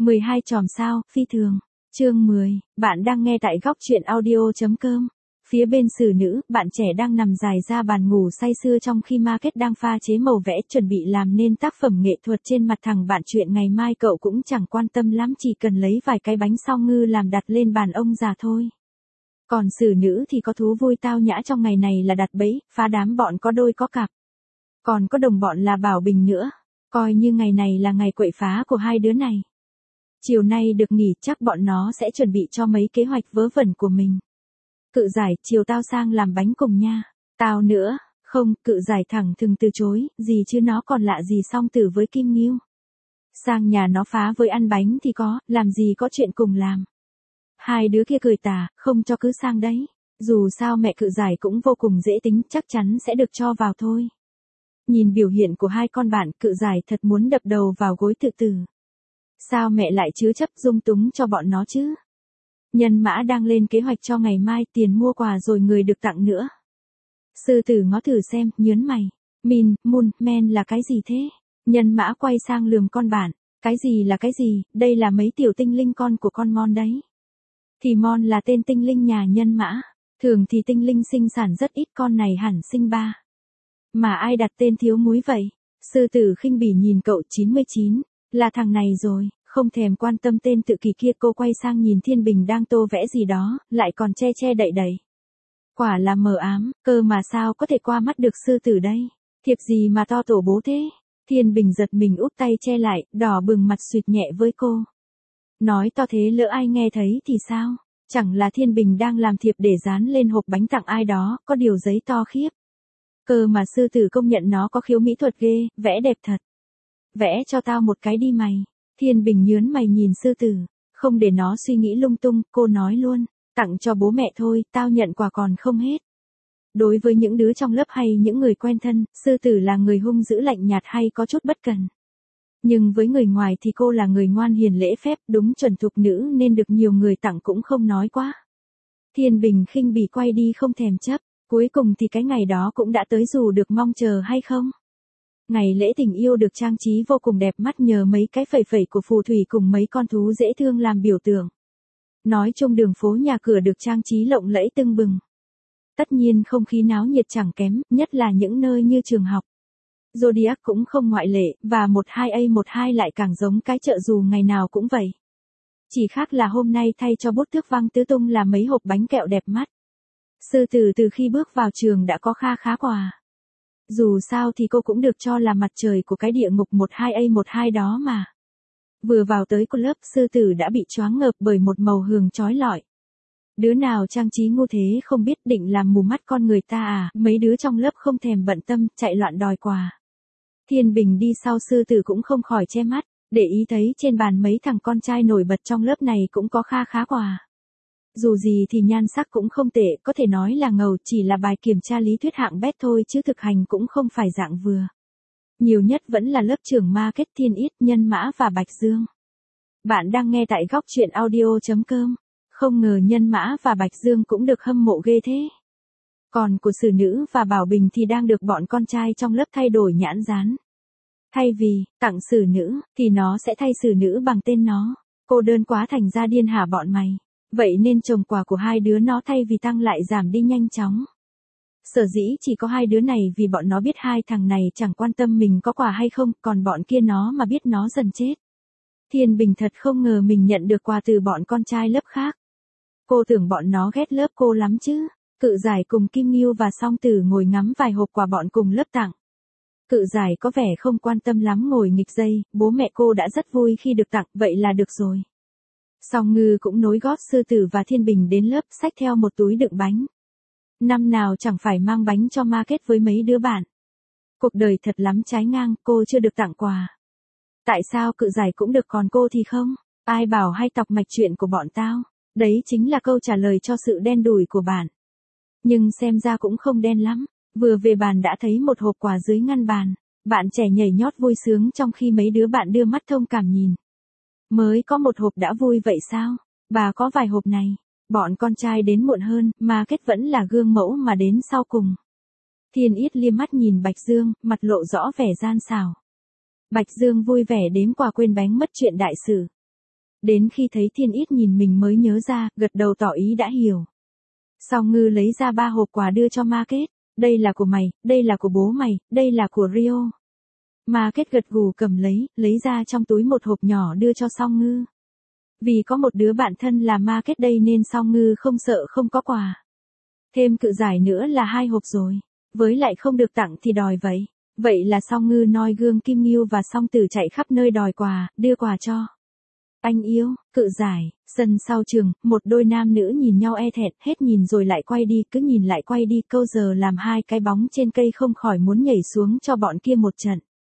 12 chòm sao, phi thường. Chương 10, bạn đang nghe tại góc truyện audio.com. Phía bên xử nữ, bạn trẻ đang nằm dài ra bàn ngủ say sưa trong khi Market đang pha chế màu vẽ chuẩn bị làm nên tác phẩm nghệ thuật trên mặt thằng bạn chuyện ngày mai cậu cũng chẳng quan tâm lắm, chỉ cần lấy vài cái bánh sao ngư làm đặt lên bàn ông già thôi. Còn xử nữ thì có thú vui tao nhã trong ngày này là đặt bẫy, phá đám bọn có đôi có cặp. Còn có đồng bọn là Bảo Bình nữa. Coi như ngày này là ngày quậy phá của hai đứa này. Chiều nay được nghỉ chắc bọn nó sẽ chuẩn bị cho mấy kế hoạch vớ vẩn của mình. Cự giải, chiều tao sang làm bánh cùng nha. Tao nữa, không, cự giải thẳng thừng từ chối, gì chứ nó còn lạ gì song tử với Kim Nghiêu. Sang nhà nó phá với ăn bánh thì có, làm gì có chuyện cùng làm. Hai đứa kia cười tà, không cho cứ sang đấy. Dù sao mẹ cự giải cũng vô cùng dễ tính, chắc chắn sẽ được cho vào thôi. Nhìn biểu hiện của hai con bạn, cự giải thật muốn đập đầu vào gối tự tử. Sao mẹ lại chứa chấp dung túng cho bọn nó chứ? Nhân mã đang lên kế hoạch cho ngày mai, tiền mua quà rồi người được tặng nữa. Sư tử ngó thử xem, nhớn mày. Min, mun, men là cái gì thế? Nhân mã quay sang lườm con bạn. Cái gì là cái gì, đây là mấy tiểu tinh linh con của con Mon đấy. Thì Mon là tên tinh linh nhà nhân mã. Thường thì tinh linh sinh sản rất ít, con này hẳn sinh 3. Mà ai đặt tên thiếu múi vậy? Sư tử khinh bỉ nhìn cậu 99. Là thằng này rồi, không thèm quan tâm tên tự kỳ kia, cô quay sang nhìn Thiên Bình đang tô vẽ gì đó, lại còn che che đậy đậy. Quả là mờ ám, cơ mà sao có thể qua mắt được sư tử đây? Thiệp gì mà to tổ bố thế? Thiên Bình giật mình úp tay che lại, đỏ bừng mặt suýt nhẹ với cô. Nói to thế lỡ ai nghe thấy thì sao? Chẳng là Thiên Bình đang làm thiệp để dán lên hộp bánh tặng ai đó, có điều giấy to khiếp. Cơ mà sư tử công nhận nó có khiếu mỹ thuật ghê, vẽ đẹp thật. Vẽ cho tao một cái đi mày. Thiên Bình nhớn mày nhìn sư tử. Không để nó suy nghĩ lung tung, cô nói luôn. Tặng cho bố mẹ thôi, tao nhận quà còn không hết. Đối với những đứa trong lớp hay những người quen thân, sư tử là người hung dữ lạnh nhạt hay có chút bất cần. Nhưng với người ngoài thì cô là người ngoan hiền lễ phép, đúng chuẩn thục nữ nên được nhiều người tặng cũng không nói quá. Thiên Bình khinh bỉ quay đi không thèm chấp. Cuối cùng thì cái ngày đó cũng đã tới dù được mong chờ hay không. Ngày lễ tình yêu được trang trí vô cùng đẹp mắt nhờ mấy cái phẩy phẩy của phù thủy cùng mấy con thú dễ thương làm biểu tượng. Nói chung đường phố nhà cửa được trang trí lộng lẫy tưng bừng. Tất nhiên không khí náo nhiệt chẳng kém, nhất là những nơi như trường học. Zodiac cũng không ngoại lệ, và 12A12 lại càng giống cái chợ dù ngày nào cũng vậy. Chỉ khác là hôm nay thay cho bút thước văng tứ tung là mấy hộp bánh kẹo đẹp mắt. Sư tử từ khi bước vào trường đã có kha khá quà. Dù sao thì cô cũng được cho là mặt trời của cái địa ngục 12A12 đó mà. Vừa vào tới cô lớp, sư tử đã bị choáng ngợp bởi một màu hường chói lọi. Đứa nào trang trí ngu thế không biết, định làm mù mắt con người ta à? Mấy đứa trong lớp không thèm bận tâm, chạy loạn đòi quà. Thiên Bình đi sau sư tử cũng không khỏi che mắt, để ý thấy trên bàn mấy thằng con trai nổi bật trong lớp này cũng có kha khá quà. Dù gì thì nhan sắc cũng không tệ, có thể nói là ngầu, chỉ là bài kiểm tra lý thuyết hạng bét thôi chứ thực hành cũng không phải dạng vừa. Nhiều nhất vẫn là lớp trưởng Market, Thiên Ít, Nhân Mã và Bạch Dương. Bạn đang nghe tại góc truyện audio.com. Không ngờ Nhân Mã và Bạch Dương cũng được hâm mộ ghê thế. Còn của xử nữ và Bảo Bình thì đang được bọn con trai trong lớp thay đổi nhãn dán. Thay vì tặng xử nữ, thì nó sẽ thay xử nữ bằng tên nó. Cô đơn quá thành ra điên hả bọn mày. Vậy nên trồng quà của hai đứa nó thay vì tăng lại giảm đi nhanh chóng. Sở dĩ chỉ có hai đứa này vì bọn nó biết hai thằng này chẳng quan tâm mình có quà hay không, còn bọn kia nó mà biết nó dần chết. Thiên Bình thật không ngờ mình nhận được quà từ bọn con trai lớp khác. Cô tưởng bọn nó ghét lớp cô lắm chứ. Cự giải cùng Kim Nghiêu và Song Tử ngồi ngắm vài hộp quà bọn cùng lớp tặng. Cự giải có vẻ không quan tâm lắm ngồi nghịch dây, bố mẹ cô đã rất vui khi được tặng, vậy là được rồi. Song Ngư cũng nối gót sư tử và Thiên Bình đến lớp, xách theo một túi đựng bánh. Năm nào chẳng phải mang bánh cho Market với mấy đứa bạn. Cuộc đời thật lắm trái ngang, cô chưa được tặng quà. Tại sao cự giải cũng được còn cô thì không? Ai bảo hay tọc mạch chuyện của bọn tao? Đấy chính là câu trả lời cho sự đen đủi của bạn. Nhưng xem ra cũng không đen lắm. Vừa về bàn đã thấy một hộp quà dưới ngăn bàn. Bạn trẻ nhảy nhót vui sướng trong khi mấy đứa bạn đưa mắt thông cảm nhìn. Mới có một hộp đã vui vậy sao? Bà có vài hộp này. Bọn con trai đến muộn hơn, Market vẫn là gương mẫu mà đến sau cùng. Thiên Ít liếc mắt nhìn Bạch Dương, mặt lộ rõ vẻ gian xảo. Bạch Dương vui vẻ đếm quà quên bánh mất chuyện đại sự. Đến khi thấy Thiên Ít nhìn mình mới nhớ ra, gật đầu tỏ ý đã hiểu. Song Ngư lấy ra 3 hộp quà đưa cho Market. Đây là của mày, đây là của bố mày, đây là của Rio. Market gật gù cầm lấy ra trong túi một hộp nhỏ đưa cho Song Ngư. Vì có một đứa bạn thân là Market đây nên Song Ngư không sợ không có quà. Thêm cự giải nữa là 2 hộp rồi. Với lại không được tặng thì đòi vậy. Vậy là Song Ngư noi gương Kim Ngưu và Song Tử chạy khắp nơi đòi quà, đưa quà cho. Anh yêu, cự giải, sân sau trường, một đôi nam nữ nhìn nhau e thẹn, hết nhìn rồi lại quay đi, cứ nhìn lại quay đi, câu giờ làm 2 cái bóng trên cây không khỏi muốn nhảy xuống cho bọn kia một trận.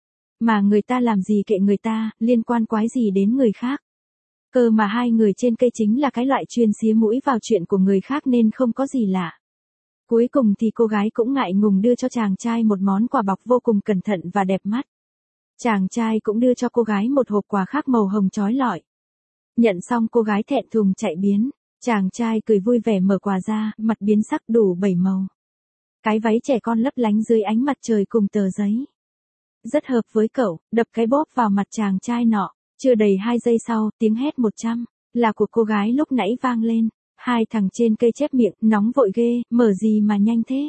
Mà người ta làm gì kệ người ta, liên quan quái gì đến người khác. Cơ mà 2 người trên cây chính là cái loại chuyên xía mũi vào chuyện của người khác nên không có gì lạ. Cuối cùng thì cô gái cũng ngại ngùng đưa cho chàng trai một món quà bọc vô cùng cẩn thận và đẹp mắt. Chàng trai cũng đưa cho cô gái một hộp quà khác màu hồng chói lọi. Nhận xong cô gái thẹn thùng chạy biến, chàng trai cười vui vẻ mở quà ra, mặt biến sắc đủ 7 màu. Cái váy trẻ con lấp lánh dưới ánh mặt trời cùng tờ giấy. Rất hợp với cậu, đập cái bóp vào mặt chàng trai nọ, chưa đầy 2 giây sau, tiếng hét 100, là của cô gái lúc nãy vang lên. 2 thằng trên cây chép miệng, nóng vội ghê, mở gì mà nhanh thế.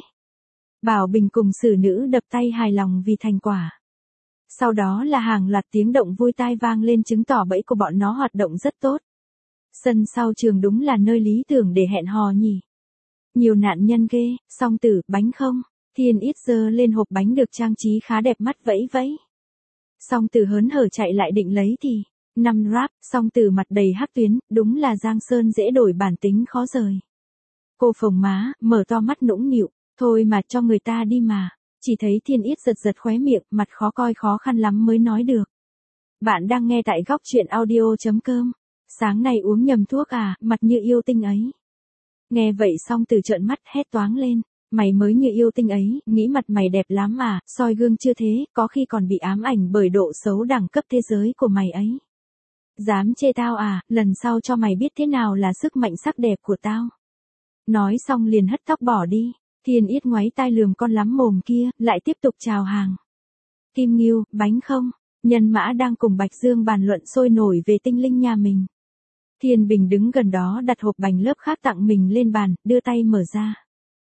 Bảo Bình cùng xử nữ đập tay hài lòng vì thành quả. Sau đó là hàng loạt tiếng động vui tai vang lên chứng tỏ bẫy của bọn nó hoạt động rất tốt. Sân sau trường đúng là nơi lý tưởng để hẹn hò nhỉ. Nhiều nạn nhân ghê, Song Tử, bánh không? Thiên Ít giơ lên hộp bánh được trang trí khá đẹp mắt vẫy vẫy. Song Tử hớn hở chạy lại định lấy thì, 5 ráp, Song Tử mặt đầy hắc tuyến, đúng là Giang Sơn dễ đổi bản tính khó rời. Cô phồng má, mở to mắt nũng nịu, thôi mà cho người ta đi mà. Chỉ thấy Thiên Ít giật giật khóe miệng, mặt khó coi khó khăn lắm mới nói được. Bạn đang nghe tại góc truyện audio.com. Sáng nay uống nhầm thuốc à, mặt như yêu tinh ấy. Nghe vậy Song Tử trợn mắt hét toáng lên. Mày mới như yêu tinh ấy, nghĩ mặt mày đẹp lắm à, soi gương chưa thế, có khi còn bị ám ảnh bởi độ xấu đẳng cấp thế giới của mày ấy. Dám chê tao à, lần sau cho mày biết thế nào là sức mạnh sắc đẹp của tao. Nói xong liền hất tóc bỏ đi. Thiên Ít ngoáy tai lườm con lắm mồm kia, lại tiếp tục chào hàng. Kim Ngưu, bánh không? Nhân Mã đang cùng Bạch Dương bàn luận sôi nổi về tinh linh nhà mình. Thiên Bình đứng gần đó đặt hộp bánh lớp khác tặng mình lên bàn, đưa tay mở ra.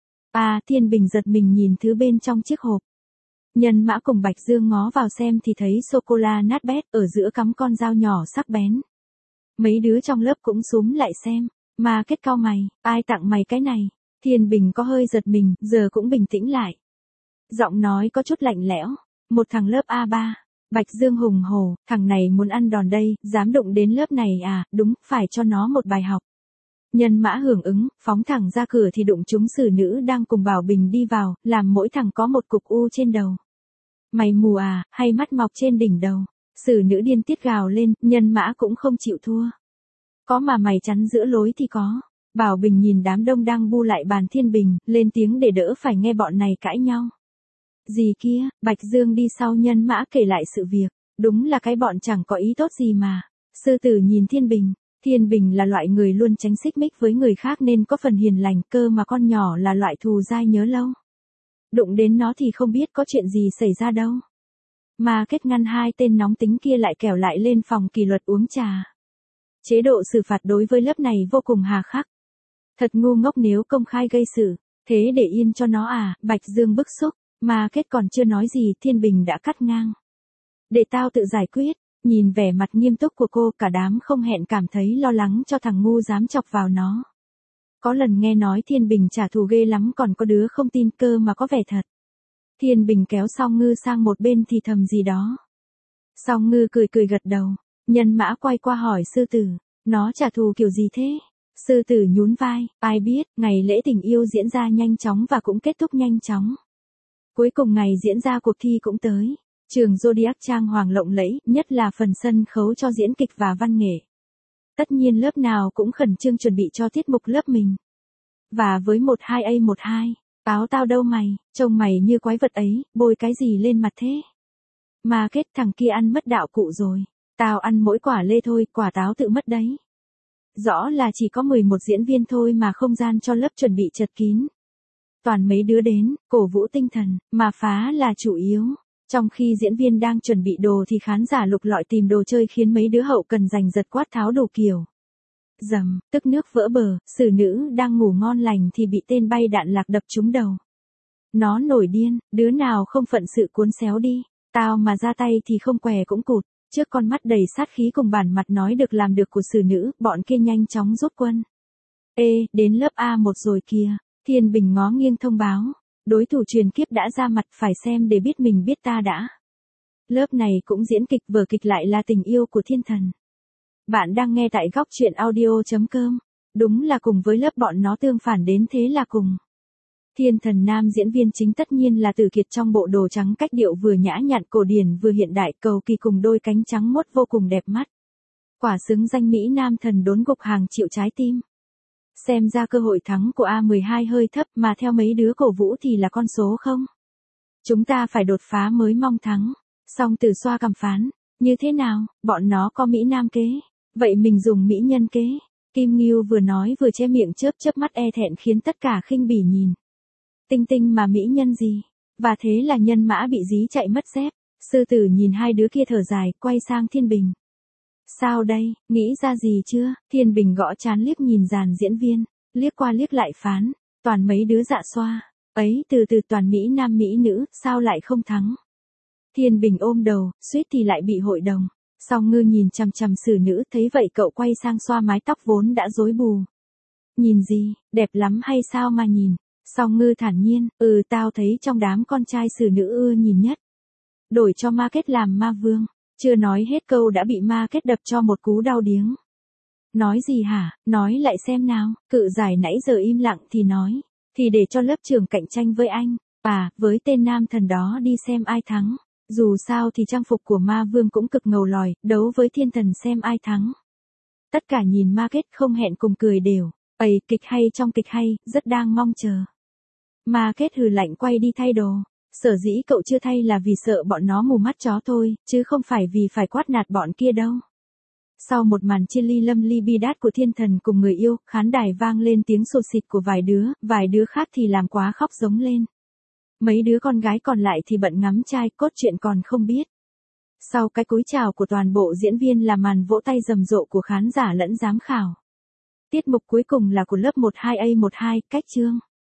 Thiên Bình giật mình nhìn thứ bên trong chiếc hộp. Nhân Mã cùng Bạch Dương ngó vào xem thì thấy sô-cô-la nát bét, ở giữa cắm con dao nhỏ sắc bén. Mấy đứa trong lớp cũng xúm lại xem. Mà kết cau mày, ai tặng mày cái này? Thiên Bình có hơi giật mình, giờ cũng bình tĩnh lại. Giọng nói có chút lạnh lẽo. Một thằng lớp A3. Bạch Dương hùng hổ, thằng này muốn ăn đòn đây, dám đụng đến lớp này à, đúng, phải cho nó một bài học. Nhân Mã hưởng ứng, phóng thẳng ra cửa thì đụng trúng xử nữ đang cùng Bảo Bình đi vào, làm mỗi thằng có một cục u trên đầu. Mày mù à, hay mắt mọc trên đỉnh đầu? Xử nữ điên tiết gào lên, Nhân Mã cũng không chịu thua. Có mà mày chắn giữa lối thì có. Bảo Bình nhìn đám đông đang bu lại bàn Thiên Bình, lên tiếng để đỡ phải nghe bọn này cãi nhau. Gì kia, Bạch Dương đi sau Nhân Mã kể lại sự việc. Đúng là cái bọn chẳng có ý tốt gì mà. Sư tử nhìn Thiên Bình. Thiên Bình là loại người luôn tránh xích mích với người khác nên có phần hiền lành, cơ mà con nhỏ là loại thù dai nhớ lâu. Đụng đến nó thì không biết có chuyện gì xảy ra đâu. Mà kết ngăn 2 tên nóng tính kia lại kẻo lại lên phòng kỷ luật uống trà. Chế độ xử phạt đối với lớp này vô cùng hà khắc. Thật ngu ngốc nếu công khai gây sự, thế để yên cho nó à, Bạch Dương bức xúc, mà kết còn chưa nói gì Thiên Bình đã cắt ngang. Để tao tự giải quyết, nhìn vẻ mặt nghiêm túc của cô cả đám không hẹn cảm thấy lo lắng cho thằng ngu dám chọc vào nó. Có lần nghe nói Thiên Bình trả thù ghê lắm còn có đứa không tin cơ mà có vẻ thật. Thiên Bình kéo Song Ngư sang một bên thì thầm gì đó. Song Ngư cười cười gật đầu, Nhân Mã quay qua hỏi sư tử, nó trả thù kiểu gì thế? Sư tử nhún vai, ai biết, ngày lễ tình yêu diễn ra nhanh chóng và cũng kết thúc nhanh chóng. Cuối cùng ngày diễn ra cuộc thi cũng tới. Trường Zodiac trang hoàng lộng lẫy, nhất là phần sân khấu cho diễn kịch và văn nghệ. Tất nhiên lớp nào cũng khẩn trương chuẩn bị cho tiết mục lớp mình. Và với 12A12, áo tao đâu mày, trông mày như quái vật ấy, bôi cái gì lên mặt thế? Mà kết thằng kia ăn mất đạo cụ rồi. Tao ăn mỗi quả lê thôi, quả táo tự mất đấy. Rõ là chỉ có 11 diễn viên thôi mà không gian cho lớp chuẩn bị chật kín. Toàn mấy đứa đến, cổ vũ tinh thần, mà phá là chủ yếu. Trong khi diễn viên đang chuẩn bị đồ thì khán giả lục lọi tìm đồ chơi khiến mấy đứa hậu cần giành giật quát tháo đồ kiểu. Dầm, tức nước vỡ bờ, xử nữ đang ngủ ngon lành thì bị tên bay đạn lạc đập trúng đầu. Nó nổi điên, đứa nào không phận sự cuốn xéo đi, tao mà ra tay thì không què cũng cụt. Trước con mắt đầy sát khí cùng bản mặt nói được làm được của xử nữ, bọn kia nhanh chóng rút quân. Ê, đến lớp A1 rồi kìa, Thiên Bình ngó nghiêng thông báo. Đối thủ truyền kiếp đã ra mặt, phải xem để biết mình biết ta đã. Lớp này cũng diễn kịch, vở kịch lại là tình yêu của thiên thần. Bạn đang nghe tại góc truyện audio.com. Đúng là cùng với lớp bọn nó tương phản đến thế là cùng. Thiên thần nam diễn viên chính tất nhiên là Tử Kiệt trong bộ đồ trắng cách điệu vừa nhã nhặn cổ điển vừa hiện đại, cầu kỳ cùng đôi cánh trắng muốt vô cùng đẹp mắt. Quả xứng danh Mỹ Nam thần đốn gục hàng triệu trái tim. Xem ra cơ hội thắng của A12 hơi thấp mà theo mấy đứa cổ vũ thì là con số không. Chúng ta phải đột phá mới mong thắng. Song Từ xoa cằm phán, như thế nào, bọn nó có Mỹ Nam kế, vậy mình dùng Mỹ nhân kế. Kim Ngưu vừa nói vừa che miệng chớp chớp mắt e thẹn khiến tất cả khinh bỉ nhìn. Tinh tinh mà Mỹ nhân gì, và thế là nhân mã bị dí chạy mất dép. Sư tử nhìn hai đứa kia thở dài, quay sang Thiên Bình. Sao đây, nghĩ ra gì chưa? Thiên Bình gõ trán liếc nhìn dàn diễn viên, liếc qua liếc lại phán, toàn mấy đứa dạ xoa, ấy từ từ toàn Mỹ Nam Mỹ nữ, sao lại không thắng? Thiên Bình ôm đầu, suýt thì lại bị hội đồng. Song Ngư nhìn chằm chằm xử nữ, thấy vậy cậu quay sang xoa mái tóc vốn đã rối bù. Nhìn gì, đẹp lắm hay sao mà nhìn? Song Ngư thản nhiên, tao thấy trong đám con trai xử nữ ưa nhìn nhất. Đổi cho Ma Kết làm ma vương. Chưa nói hết câu đã bị Ma Kết đập cho một cú đau điếng. Nói gì hả, nói lại xem nào, cự giải nãy giờ im lặng thì nói, thì để cho lớp trưởng cạnh tranh với anh, với tên nam thần đó đi xem ai thắng. Dù sao thì trang phục của ma vương cũng cực ngầu lòi, đấu với thiên thần xem ai thắng. Tất cả nhìn Ma Kết không hẹn cùng cười đều, kịch hay trong kịch hay, rất đang mong chờ. Ma Kết hừ lạnh quay đi thay đồ. Sở dĩ cậu chưa thay là vì sợ bọn nó mù mắt chó thôi, chứ không phải vì phải quát nạt bọn kia đâu. Sau một màn chia ly lâm ly bi đát của thiên thần cùng người yêu, khán đài vang lên tiếng sột xịt của vài đứa khác thì làm quá khóc giống lên. Mấy đứa con gái còn lại thì bận ngắm trai, cốt truyện còn không biết. Sau cái cúi chào của toàn bộ diễn viên là màn vỗ tay rầm rộ của khán giả lẫn giám khảo. Tiết mục cuối cùng là của lớp 12A12, cách chương.